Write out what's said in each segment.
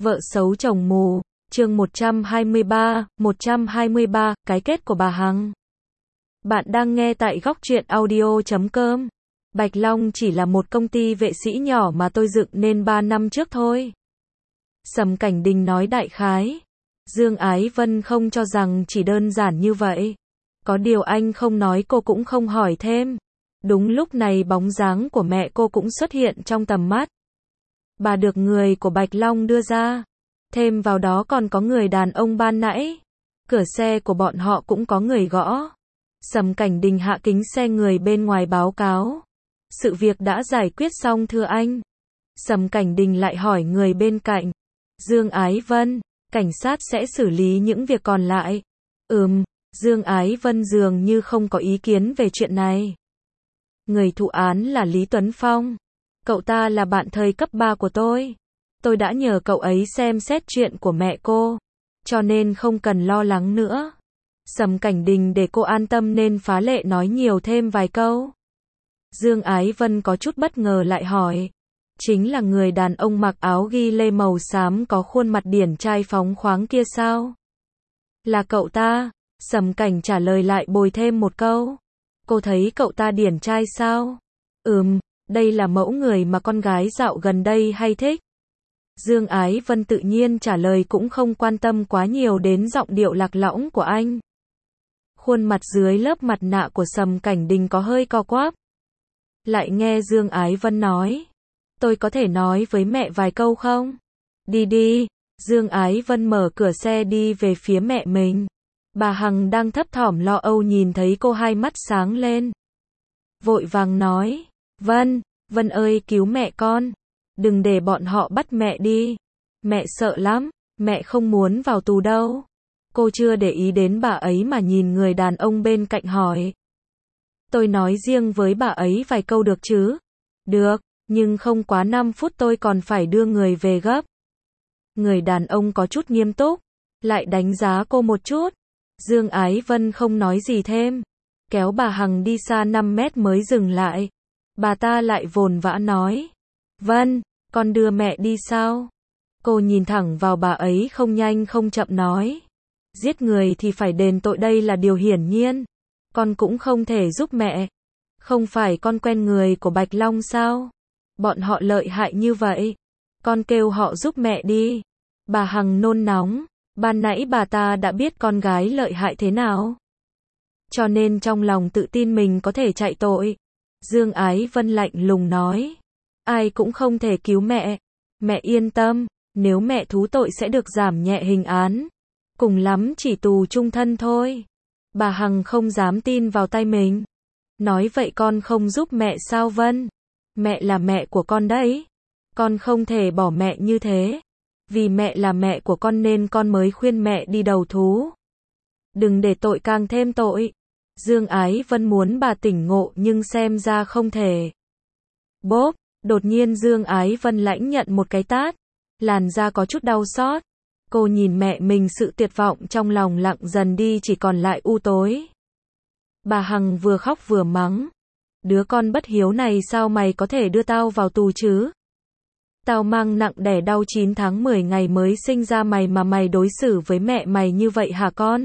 Vợ xấu chồng mù, chương 123, cái kết của bà Hằng. Bạn đang nghe tại góc truyện audio.com. Bạch Long chỉ là một công ty vệ sĩ nhỏ mà tôi dựng nên 3 năm trước thôi. Sầm Cảnh Đình nói đại khái. Dương Ái Vân không cho rằng chỉ đơn giản như vậy. Có điều anh không nói cô cũng không hỏi thêm. Đúng lúc này bóng dáng của mẹ cô cũng xuất hiện trong tầm mắt. Bà được người của Bạch Long đưa ra. Thêm vào đó còn có người đàn ông ban nãy. Cửa xe của bọn họ cũng có người gõ. Sầm Cảnh Đình hạ kính xe người bên ngoài báo cáo. Sự việc đã giải quyết xong thưa anh. Sầm Cảnh Đình lại hỏi người bên cạnh. Dương Ái Vân, cảnh sát sẽ xử lý những việc còn lại. Dương Ái Vân dường như không có ý kiến về chuyện này. Người thụ án là Lý Tuấn Phong. Cậu ta là bạn thời cấp 3 của tôi. Tôi đã nhờ cậu ấy xem xét chuyện của mẹ cô. Cho nên không cần lo lắng nữa. Sầm Cảnh Đình để cô an tâm nên phá lệ nói nhiều thêm vài câu. Dương Ái Vân có chút bất ngờ lại hỏi. Chính là người đàn ông mặc áo ghi lê màu xám có khuôn mặt điển trai phóng khoáng kia sao? Là cậu ta. Sầm Cảnh trả lời lại bồi thêm một câu. Cô thấy cậu ta điển trai sao? Đây là mẫu người mà con gái dạo gần đây hay thích. Dương Ái Vân tự nhiên trả lời cũng không quan tâm quá nhiều đến giọng điệu lạc lõng của anh. Khuôn mặt dưới lớp mặt nạ của Sầm Cảnh Đình có hơi co quắp. Lại nghe Dương Ái Vân nói. Tôi có thể nói với mẹ vài câu không? Đi. Dương Ái Vân mở cửa xe đi về phía mẹ mình. Bà Hằng đang thấp thỏm lo âu nhìn thấy cô hai mắt sáng lên. Vội vàng nói. Vân ơi cứu mẹ con. Đừng để bọn họ bắt mẹ đi. Mẹ sợ lắm, mẹ không muốn vào tù đâu. Cô chưa để ý đến bà ấy mà nhìn người đàn ông bên cạnh hỏi. Tôi nói riêng với bà ấy vài câu được chứ? Được, nhưng không quá 5 phút tôi còn phải đưa người về gấp. Người đàn ông có chút nghiêm túc, lại đánh giá cô một chút. Dương Ái Vân không nói gì thêm. Kéo bà Hằng đi xa 5 mét mới dừng lại. Bà ta lại vồn vã nói. Vân, con đưa mẹ đi sao? Cô nhìn thẳng vào bà ấy không nhanh không chậm nói. Giết người thì phải đền tội đây là điều hiển nhiên. Con cũng không thể giúp mẹ. Không phải con quen người của Bạch Long sao? Bọn họ lợi hại như vậy. Con kêu họ giúp mẹ đi. Bà Hằng nôn nóng. Ban nãy bà ta đã biết con gái lợi hại thế nào. Cho nên trong lòng tự tin mình có thể chạy tội. Dương Ái Vân lạnh lùng nói. Ai cũng không thể cứu mẹ. Mẹ yên tâm, nếu mẹ thú tội sẽ được giảm nhẹ hình án. Cùng lắm chỉ tù chung thân thôi. Bà Hằng không dám tin vào tay mình. Nói vậy con không giúp mẹ sao Vân? Mẹ là mẹ của con đấy. Con không thể bỏ mẹ như thế. Vì mẹ là mẹ của con nên con mới khuyên mẹ đi đầu thú. Đừng để tội càng thêm tội. Dương Ái Vân muốn bà tỉnh ngộ nhưng xem ra không thể. Bốp, đột nhiên Dương Ái Vân lãnh nhận một cái tát. Làn da có chút đau xót. Cô nhìn mẹ mình sự tuyệt vọng trong lòng lặng dần đi chỉ còn lại u tối. Bà Hằng vừa khóc vừa mắng. Đứa con bất hiếu này sao mày có thể đưa tao vào tù chứ? Tao mang nặng đẻ đau 9 tháng 10 ngày mới sinh ra mày mà mày đối xử với mẹ mày như vậy hả con?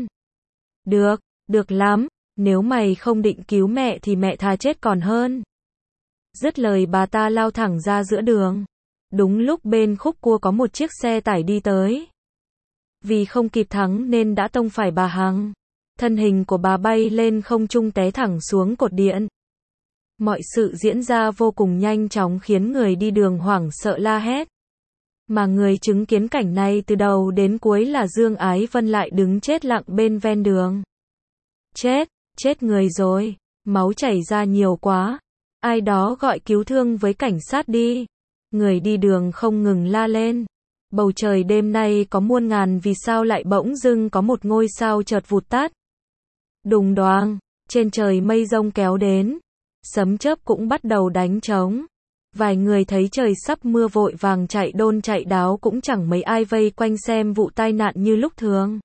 Được lắm, nếu mày không định cứu mẹ thì mẹ thà chết còn hơn. Dứt lời bà ta lao thẳng ra giữa đường. Đúng lúc bên khúc cua có một chiếc xe tải đi tới. Vì không kịp thắng nên đã tông phải bà Hằng. Thân hình của bà bay lên không trung té thẳng xuống cột điện. Mọi sự diễn ra vô cùng nhanh chóng khiến người đi đường hoảng sợ la hét. Mà người chứng kiến cảnh này từ đầu đến cuối là Dương Ái Vân lại đứng chết lặng bên ven đường. Chết người rồi, máu chảy ra nhiều quá. Ai đó gọi cứu thương với cảnh sát đi. Người đi đường không ngừng la lên. Bầu trời đêm nay có muôn ngàn vì sao lại bỗng dưng có một ngôi sao chợt vụt tắt. Đùng đoàng, trên trời mây rông kéo đến. Sấm chớp cũng bắt đầu đánh trống. Vài người thấy trời sắp mưa vội vàng chạy đôn chạy đáo cũng chẳng mấy ai vây quanh xem vụ tai nạn như lúc thường.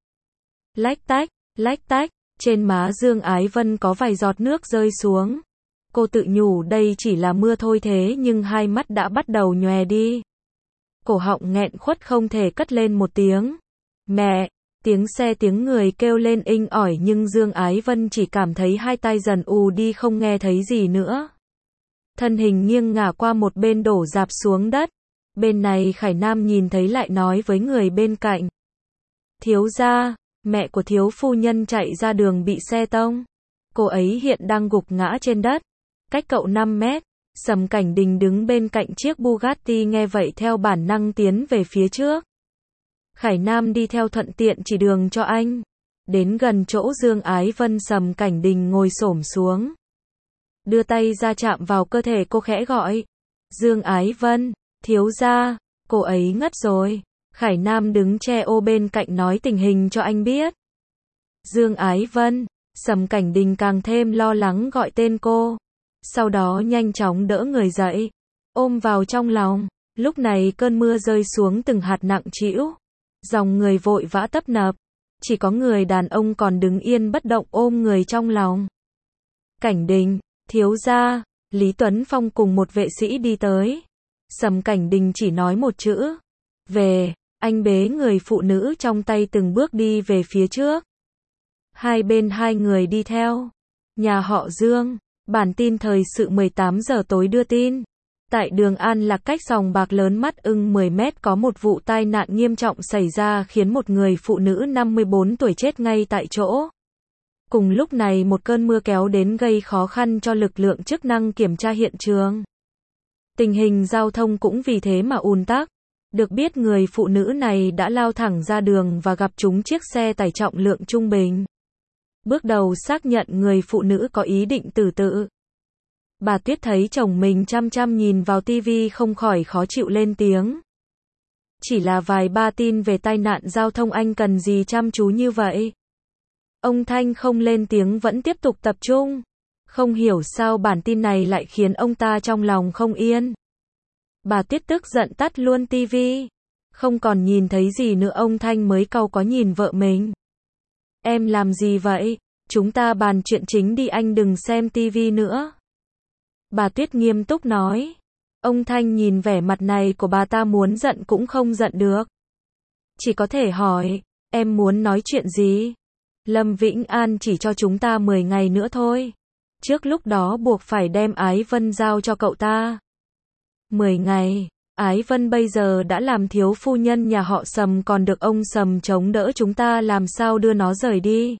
Lách tách, trên má Dương Ái Vân có vài giọt nước rơi xuống. Cô tự nhủ đây chỉ là mưa thôi thế nhưng hai mắt đã bắt đầu nhòe đi. cổ họng nghẹn khuất không thể cất lên một tiếng. Mẹ! Tiếng xe tiếng người kêu lên inh ỏi nhưng Dương Ái Vân chỉ cảm thấy hai tai dần ù đi không nghe thấy gì nữa. Thân hình nghiêng ngả qua một bên đổ rạp xuống đất. Bên này Khải Nam nhìn thấy lại nói với người bên cạnh. Thiếu gia, mẹ của thiếu phu nhân chạy ra đường bị xe tông. Cô ấy hiện đang gục ngã trên đất. Cách cậu 5 mét. Sầm Cảnh Đình đứng bên cạnh chiếc Bugatti nghe vậy theo bản năng tiến về phía trước. Khải Nam đi theo thuận tiện chỉ đường cho anh. Đến gần chỗ Dương Ái Vân Sầm Cảnh Đình ngồi xổm xuống. Đưa tay ra chạm vào cơ thể cô khẽ gọi. Dương Ái Vân, thiếu gia, cô ấy ngất rồi. Khải Nam đứng che ô bên cạnh nói tình hình cho anh biết. Dương Ái Vân, Sầm Cảnh Đình càng thêm lo lắng gọi tên cô. Sau đó nhanh chóng đỡ người dậy, ôm vào trong lòng. Lúc này cơn mưa rơi xuống từng hạt nặng trĩu. Dòng người vội vã tấp nập. Chỉ có người đàn ông còn đứng yên bất động ôm người trong lòng. Cảnh Đình, thiếu gia, Lý Tuấn Phong cùng một vệ sĩ đi tới. Sầm Cảnh Đình chỉ nói một chữ. Về, anh bế người phụ nữ trong tay từng bước đi về phía trước. Hai bên hai người đi theo. Nhà họ Dương. Bản tin thời sự 18 giờ tối đưa tin. Tại đường An Lạc cách sòng bạc lớn Mắt Ưng 10 mét có một vụ tai nạn nghiêm trọng xảy ra khiến một người phụ nữ 54 tuổi chết ngay tại chỗ. Cùng lúc này một cơn mưa kéo đến gây khó khăn cho lực lượng chức năng kiểm tra hiện trường. Tình hình giao thông cũng vì thế mà ùn tắc. Được biết người phụ nữ này đã lao thẳng ra đường và gặp trúng chiếc xe tải trọng lượng trung bình. Bước đầu xác nhận người phụ nữ có ý định tự tử. Bà Tuyết thấy chồng mình chăm chăm nhìn vào tivi không khỏi khó chịu lên tiếng. Chỉ là vài ba tin về tai nạn giao thông anh cần gì chăm chú như vậy? Ông Thanh không lên tiếng vẫn tiếp tục tập trung. Không hiểu sao bản tin này lại khiến ông ta trong lòng không yên. Bà Tuyết tức giận tắt luôn tivi. Không còn nhìn thấy gì nữa ông Thanh mới cau có nhìn vợ mình. Em làm gì vậy? Chúng ta bàn chuyện chính đi anh đừng xem tivi nữa. Bà Tuyết nghiêm túc nói. Ông Thanh nhìn vẻ mặt này của bà ta muốn giận cũng không giận được. Chỉ có thể hỏi, em muốn nói chuyện gì? Lâm Vĩnh An chỉ cho chúng ta 10 ngày nữa thôi. Trước lúc đó buộc phải đem Ái Vân giao cho cậu ta. 10 ngày, Ái Vân bây giờ đã làm thiếu phu nhân nhà họ Sầm còn được ông Sầm chống đỡ chúng ta làm sao đưa nó rời đi.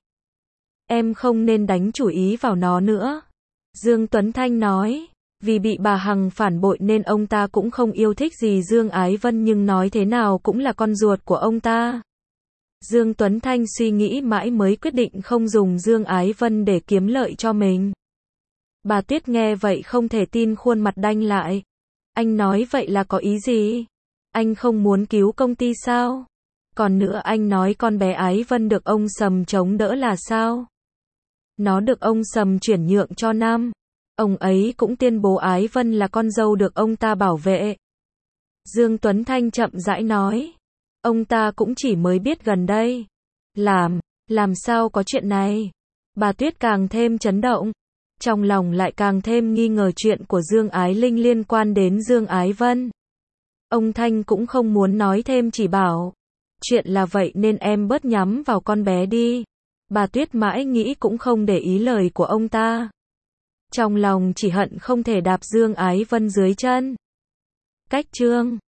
Em không nên đánh chủ ý vào nó nữa. Dương Tuấn Thanh nói, vì bị bà Hằng phản bội nên ông ta cũng không yêu thích gì Dương Ái Vân nhưng nói thế nào cũng là con ruột của ông ta. Dương Tuấn Thanh suy nghĩ mãi mới quyết định không dùng Dương Ái Vân để kiếm lợi cho mình. Bà Tuyết nghe vậy không thể tin khuôn mặt đanh lại. Anh nói vậy là có ý gì? Anh không muốn cứu công ty sao? Còn nữa anh nói con bé Ái Vân được ông Sầm chống đỡ là sao? Nó được ông Sầm chuyển nhượng cho Nam. Ông ấy cũng tuyên bố Ái Vân là con dâu được ông ta bảo vệ. Dương Tuấn Thanh chậm rãi nói. Ông ta cũng chỉ mới biết gần đây. Làm sao có chuyện này? Bà Tuyết càng thêm chấn động. Trong lòng lại càng thêm nghi ngờ chuyện của Dương Ái Linh liên quan đến Dương Ái Vân. Ông Thanh cũng không muốn nói thêm chỉ bảo. Chuyện là vậy nên em bớt nhắm vào con bé đi. Bà Tuyết mãi nghĩ cũng không để ý lời của ông ta. Trong lòng chỉ hận không thể đạp Dương Ái Vân dưới chân. Cách chương